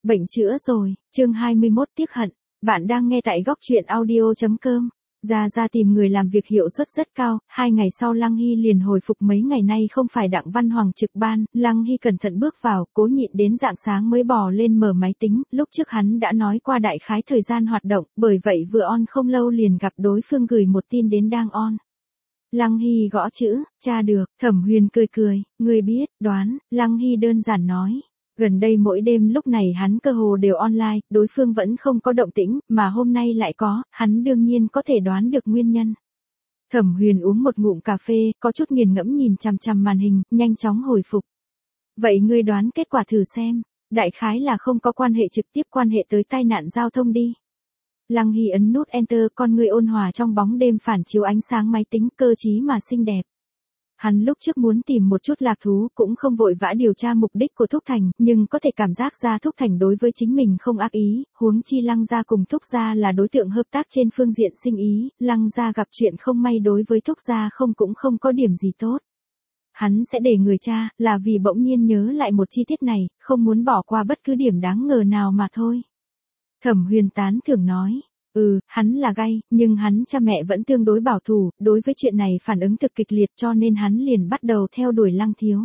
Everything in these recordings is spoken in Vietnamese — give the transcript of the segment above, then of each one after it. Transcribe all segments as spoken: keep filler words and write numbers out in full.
Bệnh chữa rồi, chương hai mươi mốt tiếc hận. Bạn đang nghe tại góc truyện audio chấm com. Ra ra tìm người làm việc hiệu suất rất cao, hai ngày sau Lăng Hy liền hồi phục mấy ngày nay không phải Đặng Văn Hoàng trực ban, Lăng Hy cẩn thận bước vào, cố nhịn đến rạng sáng mới bò lên mở máy tính, lúc trước hắn đã nói qua đại khái thời gian hoạt động, bởi vậy vừa on không lâu liền gặp đối phương gửi một tin đến đang on. Lăng Hy gõ chữ, tra được, Thẩm Huyền cười cười, người biết, đoán, Lăng Hy đơn giản nói. Gần đây mỗi đêm lúc này hắn cơ hồ đều online, đối phương vẫn không có động tĩnh, mà hôm nay lại có, hắn đương nhiên có thể đoán được nguyên nhân. Thẩm Huyền uống một ngụm cà phê, có chút nghiền ngẫm nhìn chằm chằm màn hình, nhanh chóng hồi phục. Vậy ngươi đoán kết quả thử xem, đại khái là không có quan hệ trực tiếp quan hệ tới tai nạn giao thông đi. Lăng Hy ấn nút Enter, con người ôn hòa trong bóng đêm phản chiếu ánh sáng máy tính, cơ trí mà xinh đẹp. Hắn lúc trước muốn tìm một chút lạc thú, cũng không vội vã điều tra mục đích của Thúc Thành, nhưng có thể cảm giác ra Thúc Thành đối với chính mình không ác ý, huống chi Lăng gia cùng Thúc gia là đối tượng hợp tác trên phương diện sinh ý, Lăng gia gặp chuyện không may đối với Thúc gia không cũng không có điểm gì tốt. Hắn sẽ để người tra, là vì bỗng nhiên nhớ lại một chi tiết này, không muốn bỏ qua bất cứ điểm đáng ngờ nào mà thôi. Thẩm Huyền tán thưởng nói. Ừ, hắn là gay, nhưng hắn cha mẹ vẫn tương đối bảo thủ, đối với chuyện này phản ứng thực kịch liệt cho nên hắn liền bắt đầu theo đuổi Lăng Thiếu.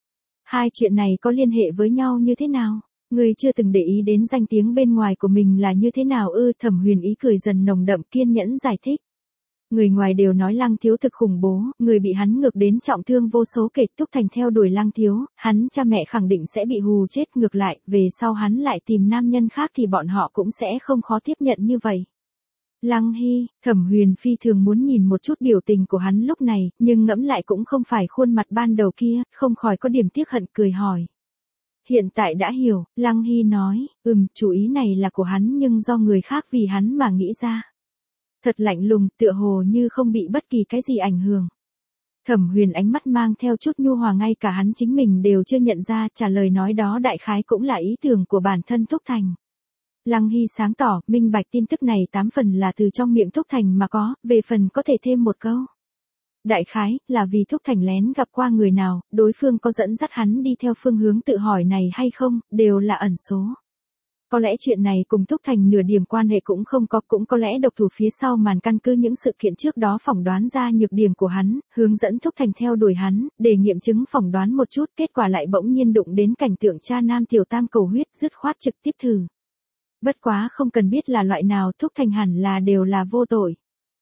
Hai chuyện này có liên hệ với nhau như thế nào? Người chưa từng để ý đến danh tiếng bên ngoài của mình là như thế nào ư? Thẩm Huyền ý cười dần nồng đậm kiên nhẫn giải thích. Người ngoài đều nói Lăng Thiếu thực khủng bố, người bị hắn ngược đến trọng thương vô số kể. Thúc Thành theo đuổi Lăng Thiếu, hắn cha mẹ khẳng định sẽ bị hù chết, ngược lại, về sau hắn lại tìm nam nhân khác thì bọn họ cũng sẽ không khó tiếp nhận như vậy. Lăng Hy, Thẩm Huyền phi thường muốn nhìn một chút biểu tình của hắn lúc này, nhưng ngẫm lại cũng không phải khuôn mặt ban đầu kia, không khỏi có điểm tiếc hận cười hỏi. Hiện tại đã hiểu, Lăng Hy nói, ừm, chủ ý này là của hắn nhưng do người khác vì hắn mà nghĩ ra. Thật lạnh lùng, tựa hồ như không bị bất kỳ cái gì ảnh hưởng. Thẩm Huyền ánh mắt mang theo chút nhu hòa, ngay cả hắn chính mình đều chưa nhận ra, trả lời nói đó đại khái cũng là ý tưởng của bản thân Thúc Thành. Lăng Hy sáng tỏ, minh bạch tin tức này tám phần là từ trong miệng Thúc Thành mà có, về phần có thể thêm một câu. Đại khái, là vì Thúc Thành lén gặp qua người nào, đối phương có dẫn dắt hắn đi theo phương hướng tự hỏi này hay không, đều là ẩn số. Có lẽ chuyện này cùng Thúc Thành nửa điểm quan hệ cũng không có, cũng có lẽ độc thủ phía sau màn căn cứ những sự kiện trước đó phỏng đoán ra nhược điểm của hắn, hướng dẫn Thúc Thành theo đuổi hắn, để nghiệm chứng phỏng đoán một chút, kết quả lại bỗng nhiên đụng đến cảnh tượng cha nam tiểu tam cầu huyết, dứt khoát trực tiếp thử. Bất quá không cần biết là loại nào, Thúc Thành hẳn là đều là vô tội.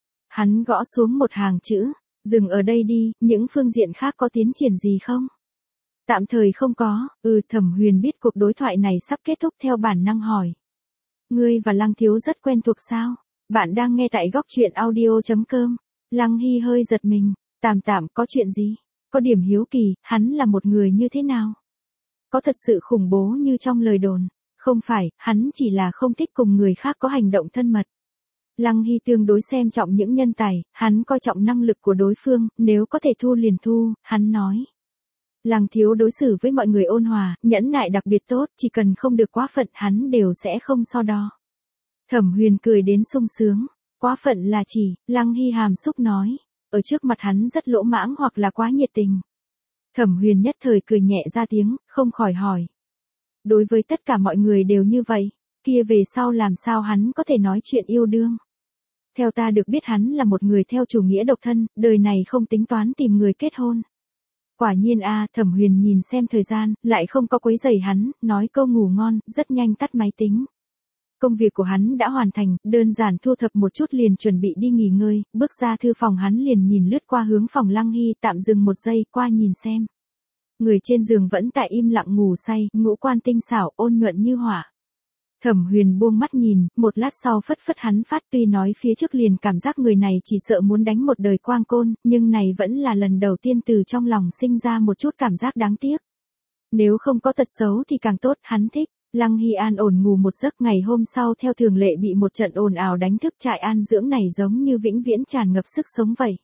Hắn gõ xuống một hàng chữ, dừng ở đây đi, những phương diện khác có tiến triển gì không? Tạm thời không có, ừ. Thẩm Huyền biết cuộc đối thoại này sắp kết thúc theo bản năng hỏi. Ngươi và Lăng Thiếu rất quen thuộc sao? Bạn đang nghe tại góc truyện audio chấm com. Lăng Hy hơi giật mình, tạm tạm có chuyện gì? Có điểm hiếu kỳ, hắn là một người như thế nào? Có thật sự khủng bố như trong lời đồn? Không phải, hắn chỉ là không thích cùng người khác có hành động thân mật. Lăng Hy tương đối xem trọng những nhân tài, hắn coi trọng năng lực của đối phương, nếu có thể thu liền thu, hắn nói. Lăng Thiếu đối xử với mọi người ôn hòa, nhẫn nại đặc biệt tốt, chỉ cần không được quá phận hắn đều sẽ không so đo. Thẩm Huyền cười đến sung sướng, quá phận là chỉ, Lăng Hy hàm xúc nói, ở trước mặt hắn rất lỗ mãng hoặc là quá nhiệt tình. Thẩm Huyền nhất thời cười nhẹ ra tiếng, không khỏi hỏi. Đối với tất cả mọi người đều như vậy, kia về sau làm sao hắn có thể nói chuyện yêu đương. Theo ta được biết hắn là một người theo chủ nghĩa độc thân, đời này không tính toán tìm người kết hôn. Quả nhiên a. Thẩm Huyền nhìn xem thời gian, lại không có quấy rầy hắn, nói câu ngủ ngon, rất nhanh tắt máy tính. Công việc của hắn đã hoàn thành, đơn giản thu thập một chút liền chuẩn bị đi nghỉ ngơi, bước ra thư phòng hắn liền nhìn lướt qua hướng phòng Lăng Hy, tạm dừng một giây, qua nhìn xem. Người trên giường vẫn tại im lặng ngủ say, ngũ quan tinh xảo, ôn nhuận như hỏa. Thẩm Huyền buông mắt nhìn, một lát sau phất phất hắn phát, tuy nói phía trước liền cảm giác người này chỉ sợ muốn đánh một đời quang côn, nhưng này vẫn là lần đầu tiên từ trong lòng sinh ra một chút cảm giác đáng tiếc. Nếu không có tật xấu thì càng tốt, hắn thích. Lăng Hy an ổn ngủ một giấc, ngày hôm sau theo thường lệ bị một trận ồn ào đánh thức. Trại an dưỡng này giống như vĩnh viễn tràn ngập sức sống vậy.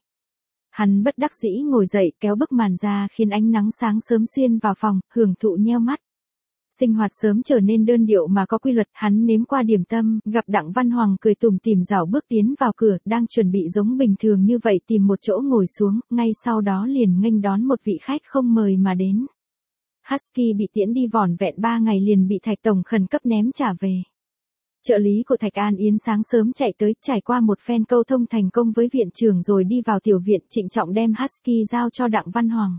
Hắn bất đắc dĩ ngồi dậy, kéo bức màn ra khiến ánh nắng sáng sớm xuyên vào phòng, hưởng thụ nheo mắt. Sinh hoạt sớm trở nên đơn điệu mà có quy luật, hắn nếm qua điểm tâm, gặp Đặng Văn Hoàng cười tủm tỉm rảo bước tiến vào cửa, đang chuẩn bị giống bình thường như vậy tìm một chỗ ngồi xuống, ngay sau đó liền nghênh đón một vị khách không mời mà đến. Husky bị tiễn đi vỏn vẹn ba ngày liền bị Thạch Tổng khẩn cấp ném trả về. Trợ lý của Thạch An Yến sáng sớm chạy tới, trải qua một phen câu thông thành công với viện trưởng rồi đi vào tiểu viện, trịnh trọng đem Husky giao cho Đặng Văn Hoàng.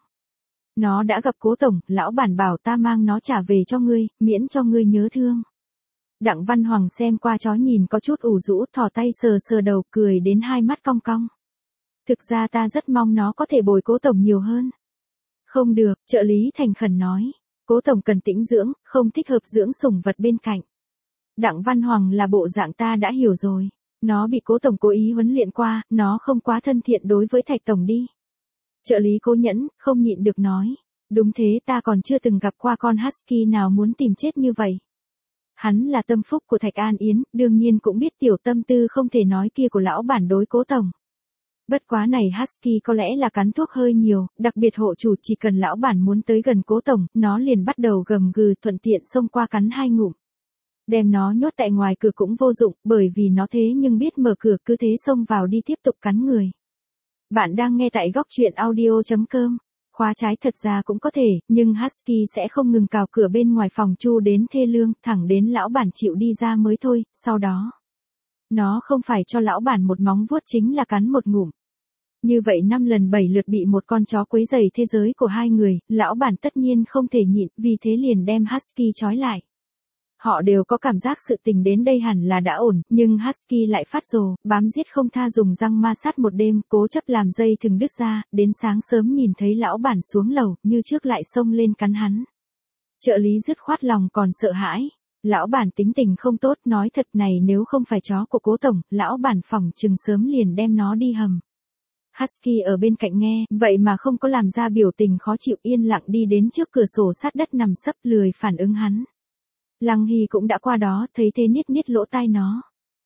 Nó đã gặp Cố Tổng, lão bản bảo ta mang nó trả về cho ngươi, miễn cho ngươi nhớ thương. Đặng Văn Hoàng xem qua chó nhìn có chút ủ rũ, thò tay sờ sờ đầu, cười đến hai mắt cong cong. Thực ra ta rất mong nó có thể bồi Cố Tổng nhiều hơn. Không được, trợ lý thành khẩn nói. Cố Tổng cần tĩnh dưỡng, không thích hợp dưỡng sủng vật bên cạnh. Đặng Văn Hoàng là bộ dạng ta đã hiểu rồi. Nó bị Cố Tổng cố ý huấn luyện qua, nó không quá thân thiện đối với Thạch Tổng đi. Trợ lý Cố Nhẫn, không nhịn được nói. Đúng thế, ta còn chưa từng gặp qua con Husky nào muốn tìm chết như vậy. Hắn là tâm phúc của Thạch An Yến, đương nhiên cũng biết tiểu tâm tư không thể nói kia của lão bản đối Cố Tổng. Bất quá này Husky có lẽ là cắn thuốc hơi nhiều, đặc biệt hộ chủ chỉ cần lão bản muốn tới gần Cố Tổng, nó liền bắt đầu gầm gừ, thuận tiện xông qua cắn hai ngụm. Đem nó nhốt tại ngoài cửa cũng vô dụng, bởi vì nó thế nhưng biết mở cửa, cứ thế xông vào đi tiếp tục cắn người. Bạn đang nghe tại góc truyện audio chấm com. Khóa trái thật ra cũng có thể, nhưng Husky sẽ không ngừng cào cửa bên ngoài phòng chu đến thê lương, thẳng đến lão bản chịu đi ra mới thôi, sau đó. Nó không phải cho lão bản một móng vuốt chính là cắn một ngụm. Như vậy năm lần bảy lượt bị một con chó quấy rầy thế giới của hai người, lão bản tất nhiên không thể nhịn, vì thế liền đem Husky trói lại. Họ đều có cảm giác sự tình đến đây hẳn là đã ổn, nhưng Husky lại phát rồ, bám giết không tha, dùng răng ma sát một đêm, cố chấp làm dây thừng đứt ra, đến sáng sớm nhìn thấy lão bản xuống lầu, như trước lại xông lên cắn hắn. Trợ lý dứt khoát lòng còn sợ hãi. Lão bản tính tình không tốt, nói thật này nếu không phải chó của Cố Tổng, lão bản phỏng chừng sớm liền đem nó đi hầm. Husky ở bên cạnh nghe, vậy mà không có làm ra biểu tình khó chịu, yên lặng đi đến trước cửa sổ sát đất nằm sấp, lười phản ứng hắn. Lăng Hy cũng đã qua đó, thấy thế niết niết lỗ tai nó.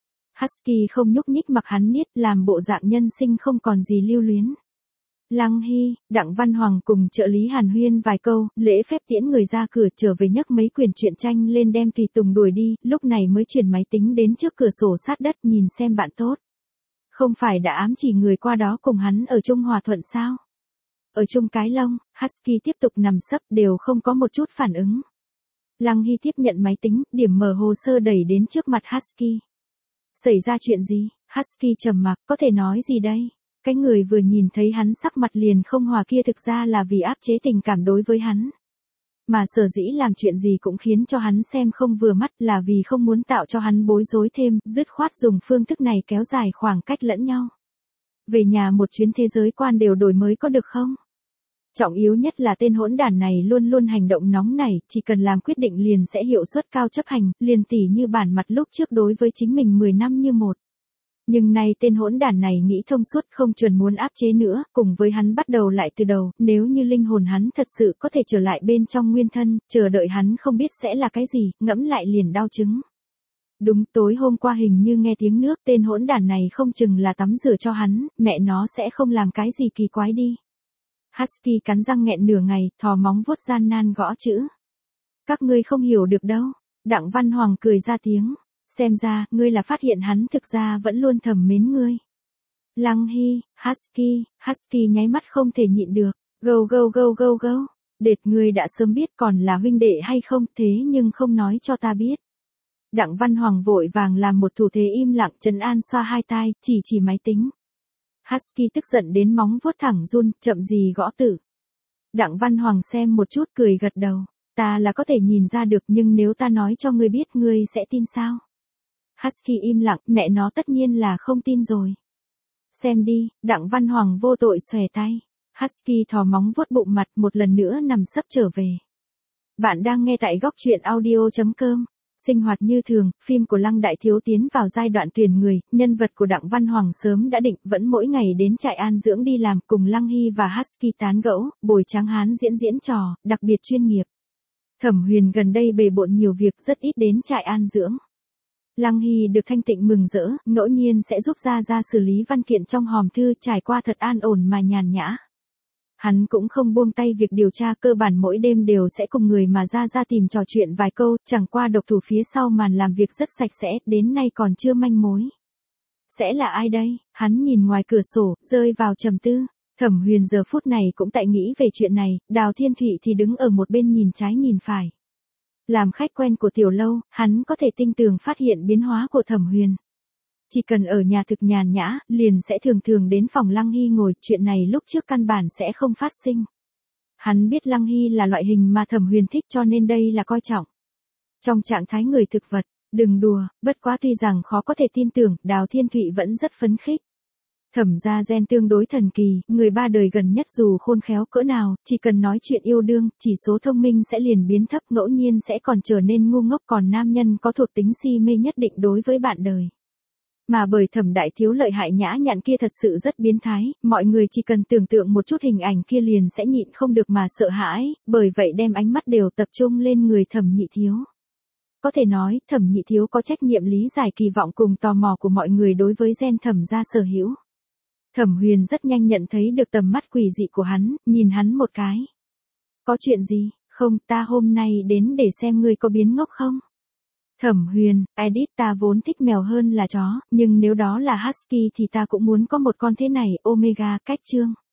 Husky không nhúc nhích mặc hắn niết, làm bộ dạng nhân sinh không còn gì lưu luyến. Lăng Hy, Đặng Văn Hoàng cùng trợ lý hàn huyên vài câu, lễ phép tiễn người ra cửa, trở về nhấc mấy quyển truyện tranh lên đem tùy tùng đuổi đi, lúc này mới chuyển máy tính đến trước cửa sổ sát đất nhìn xem bạn tốt. Không phải đã ám chỉ người qua đó cùng hắn ở chung hòa thuận sao? Ở chung cái lông, Husky tiếp tục nằm sấp, đều không có một chút phản ứng. Lăng Hy tiếp nhận máy tính, điểm mở hồ sơ đẩy đến trước mặt Husky. Xảy ra chuyện gì? Husky trầm mặc, có thể nói gì đây? Cái người vừa nhìn thấy hắn sắc mặt liền không hòa kia thực ra là vì áp chế tình cảm đối với hắn. Mà sở dĩ làm chuyện gì cũng khiến cho hắn xem không vừa mắt, là vì không muốn tạo cho hắn bối rối thêm, dứt khoát dùng phương thức này kéo dài khoảng cách lẫn nhau. Về nhà một chuyến thế giới quan đều đổi mới có được không? Trọng yếu nhất là tên hỗn đản này luôn luôn hành động nóng nảy, chỉ cần làm quyết định liền sẽ hiệu suất cao chấp hành, liền tỉ như bản mặt lúc trước đối với chính mình mười năm như một. Nhưng nay tên hỗn đản này nghĩ thông suốt, không chuẩn muốn áp chế nữa, cùng với hắn bắt đầu lại từ đầu, nếu như linh hồn hắn thật sự có thể trở lại bên trong nguyên thân, chờ đợi hắn không biết sẽ là cái gì, ngẫm lại liền đau chứng. Đúng, tối hôm qua hình như nghe tiếng nước, tên hỗn đản này không chừng là tắm rửa cho hắn, mẹ nó sẽ không làm cái gì kỳ quái đi. Husky cắn răng nghẹn nửa ngày, thò móng vuốt gian nan gõ chữ. Các ngươi không hiểu được đâu. Đặng Văn Hoàng cười ra tiếng. Xem ra, ngươi là phát hiện hắn thực ra vẫn luôn thầm mến ngươi. Lăng Hy, Husky, Husky nháy mắt không thể nhịn được. Gâu gâu gâu gâu gâu. Đệt, ngươi đã sớm biết còn là huynh đệ hay không, thế nhưng không nói cho ta biết. Đặng Văn Hoàng vội vàng làm một thủ thế im lặng, trấn an xoa hai tai, chỉ chỉ máy tính. Husky tức giận đến móng vuốt thẳng run, chậm gì gõ tử. Đặng Văn Hoàng xem một chút cười gật đầu. Ta là có thể nhìn ra được, nhưng nếu ta nói cho ngươi biết ngươi sẽ tin sao? Husky im lặng, mẹ nó tất nhiên là không tin rồi. Xem đi, Đặng Văn Hoàng vô tội xòe tay. Husky thò móng vuốt bụng mặt, một lần nữa nằm sấp trở về. Bạn đang nghe tại góc truyện audio chấm com. Sinh hoạt như thường, phim của Lăng Đại Thiếu tiến vào giai đoạn tuyển người, nhân vật của Đặng Văn Hoàng sớm đã định, vẫn mỗi ngày đến trại an dưỡng đi làm, cùng Lăng Hy và Husky tán gẫu, bồi Tráng Hán diễn diễn trò, đặc biệt chuyên nghiệp. Thẩm Huyền gần đây bề bộn nhiều việc, rất ít đến trại an dưỡng. Lăng Hy được thanh tịnh mừng rỡ, ngẫu nhiên sẽ giúp ra ra xử lý văn kiện trong hòm thư, trải qua thật an ổn mà nhàn nhã. Hắn cũng không buông tay việc điều tra, cơ bản mỗi đêm đều sẽ cùng người mà ra ra tìm trò chuyện vài câu, chẳng qua độc thủ phía sau màn làm việc rất sạch sẽ, đến nay còn chưa manh mối. Sẽ là ai đây? Hắn nhìn ngoài cửa sổ, rơi vào trầm tư. Thẩm Huyền giờ phút này cũng tại nghĩ về chuyện này, Đào Thiên Thụy thì đứng ở một bên nhìn trái nhìn phải. Làm khách quen của tiểu lâu, hắn có thể tinh tường phát hiện biến hóa của Thẩm Huyền. Chỉ cần ở nhà thực nhàn nhã, liền sẽ thường thường đến phòng Lăng Hy ngồi, chuyện này lúc trước căn bản sẽ không phát sinh. Hắn biết Lăng Hy là loại hình mà Thẩm Huyền thích cho nên đây là coi trọng. Trong trạng thái người thực vật, đừng đùa, bất quá tuy rằng khó có thể tin tưởng, Đào Thiên Thụy vẫn rất phấn khích. Thẩm gia gen tương đối thần kỳ, người ba đời gần nhất dù khôn khéo cỡ nào, chỉ cần nói chuyện yêu đương, chỉ số thông minh sẽ liền biến thấp, ngẫu nhiên sẽ còn trở nên ngu ngốc, còn nam nhân có thuộc tính si mê nhất định đối với bạn đời. Mà bởi Thẩm đại thiếu lợi hại nhã nhặn kia thật sự rất biến thái, mọi người chỉ cần tưởng tượng một chút hình ảnh kia liền sẽ nhịn không được mà sợ hãi, bởi vậy đem ánh mắt đều tập trung lên người Thẩm nhị thiếu. Có thể nói, Thẩm nhị thiếu có trách nhiệm lý giải kỳ vọng cùng tò mò của mọi người đối với gen Thẩm gia sở hữu. Thẩm Huyền rất nhanh nhận thấy được tầm mắt quỷ dị của hắn, nhìn hắn một cái. Có chuyện gì, không, ta hôm nay đến để xem ngươi có biến ngốc không? Thẩm Huyền, edit, ta vốn thích mèo hơn là chó, nhưng nếu đó là husky thì ta cũng muốn có một con thế này, Omega, cách chương.